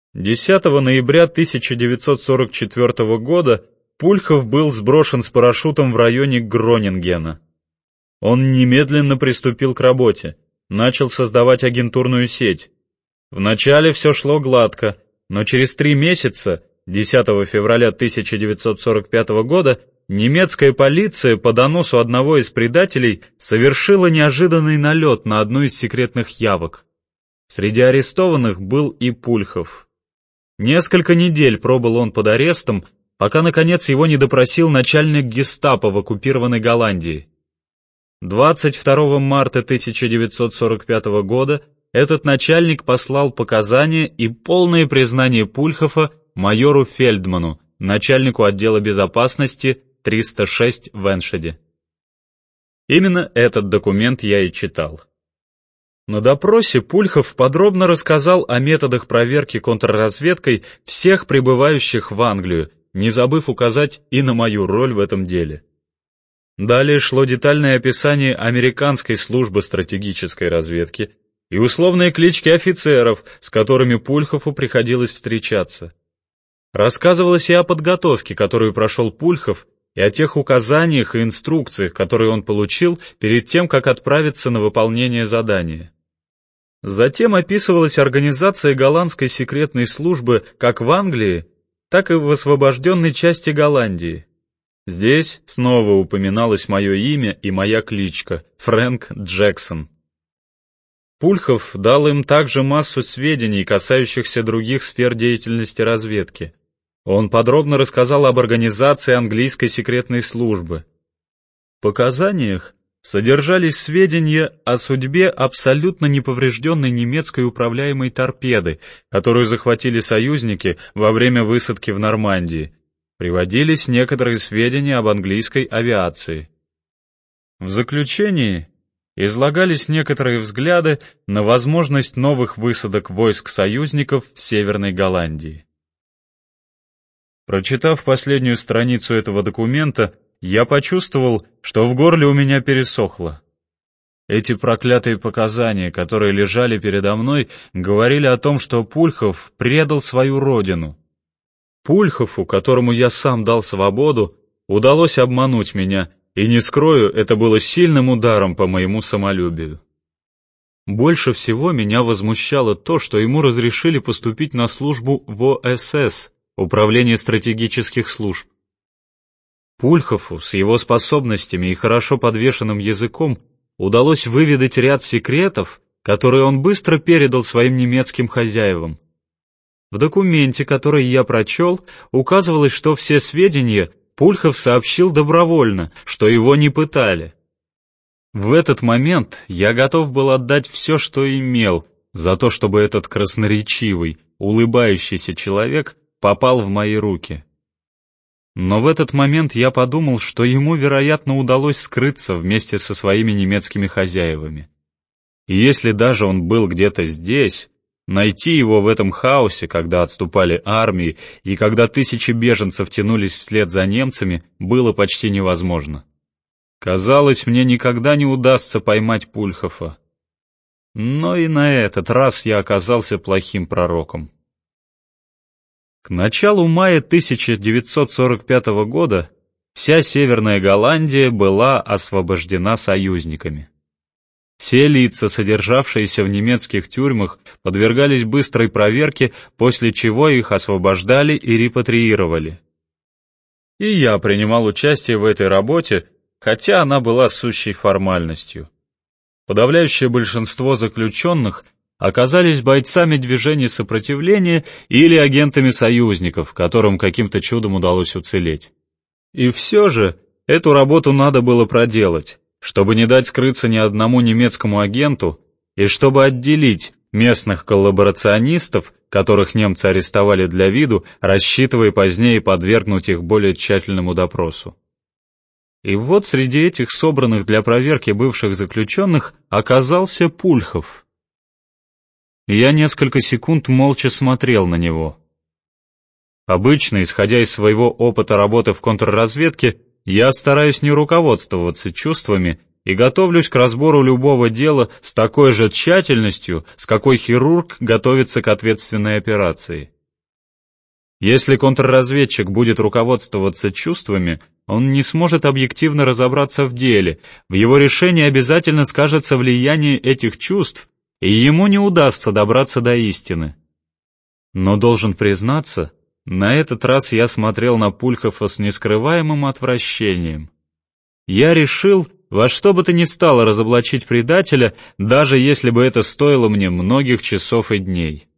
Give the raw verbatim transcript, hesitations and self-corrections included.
десятого ноября тысяча девятьсот сорок четвёртого года Пульхов был сброшен с парашютом в районе Гронингена. Он немедленно приступил к работе, начал создавать агентурную сеть. Вначале все шло гладко, но через три месяца, десятого февраля тысяча девятьсот сорок пятого года, немецкая полиция по доносу одного из предателей совершила неожиданный налет на одну из секретных явок. Среди арестованных был и Пульхов. Несколько недель пробыл он под арестом, пока, наконец, его не допросил начальник гестапо в оккупированной Голландии. двадцать второго марта тысяча девятьсот сорок пятого года этот начальник послал показания и полное признание Пульхова майору Фельдману, начальнику отдела безопасности триста шесть в Эншеде. Именно этот документ я и читал. На допросе Пульхов подробно рассказал о методах проверки контрразведкой всех прибывающих в Англию, не забыв указать и на мою роль в этом деле. Далее шло детальное описание американской службы стратегической разведки и условные клички офицеров, с которыми Пульхову приходилось встречаться. Рассказывалось и о подготовке, которую прошел Пульхов, и о тех указаниях и инструкциях, которые он получил перед тем, как отправиться на выполнение задания. Затем описывалась организация голландской секретной службы как в Англии, так и в освобожденной части Голландии. Здесь снова упоминалось мое имя и моя кличка — Фрэнк Джексон. Пульхов дал им также массу сведений, касающихся других сфер деятельности разведки. Он подробно рассказал об организации английской секретной службы. В показаниях содержались сведения о судьбе абсолютно неповрежденной немецкой управляемой торпеды, которую захватили союзники во время высадки в Нормандии. Приводились некоторые сведения об английской авиации. В заключении излагались некоторые взгляды на возможность новых высадок войск союзников в Северной Голландии. Прочитав последнюю страницу этого документа, я почувствовал, что в горле у меня пересохло. Эти проклятые показания, которые лежали передо мной, говорили о том, что Пульхов предал свою родину. Пульхову, которому я сам дал свободу, удалось обмануть меня, и, не скрою, это было сильным ударом по моему самолюбию. Больше всего меня возмущало то, что ему разрешили поступить на службу в О Эс Эс, Управление стратегических служб. Пульхову с его способностями и хорошо подвешенным языком удалось выведать ряд секретов, которые он быстро передал своим немецким хозяевам. В документе, который я прочел, указывалось, что все сведения Пульхов сообщил добровольно, что его не пытали. В этот момент я готов был отдать все, что имел, за то, чтобы этот красноречивый, улыбающийся человек попал в мои руки. Но в этот момент я подумал, что ему, вероятно, удалось скрыться вместе со своими немецкими хозяевами. И если даже он был где-то здесь, найти его в этом хаосе, когда отступали армии и когда тысячи беженцев тянулись вслед за немцами, было почти невозможно. Казалось, мне никогда не удастся поймать Пульхова. Но и на этот раз я оказался плохим пророком. К началу мая тысяча девятьсот сорок пятого года вся Северная Голландия была освобождена союзниками. Все лица, содержавшиеся в немецких тюрьмах, подвергались быстрой проверке, после чего их освобождали и репатриировали. И я принимал участие в этой работе, хотя она была сущей формальностью. Подавляющее большинство заключенных оказались бойцами движения сопротивления или агентами союзников, которым каким-то чудом удалось уцелеть. И все же эту работу надо было проделать, чтобы не дать скрыться ни одному немецкому агенту и чтобы отделить местных коллаборационистов, которых немцы арестовали для виду, рассчитывая позднее подвергнуть их более тщательному допросу. И вот среди этих собранных для проверки бывших заключенных оказался Пульхов. Я несколько секунд молча смотрел на него. Обычно, исходя из своего опыта работы в контрразведке, я стараюсь не руководствоваться чувствами и готовлюсь к разбору любого дела с такой же тщательностью, с какой хирург готовится к ответственной операции. Если контрразведчик будет руководствоваться чувствами, он не сможет объективно разобраться в деле, в его решении обязательно скажется влияние этих чувств, и ему не удастся добраться до истины. Но должен признаться, на этот раз я смотрел на Пульхова с нескрываемым отвращением. Я решил во что бы то ни стало разоблачить предателя, даже если бы это стоило мне многих часов и дней.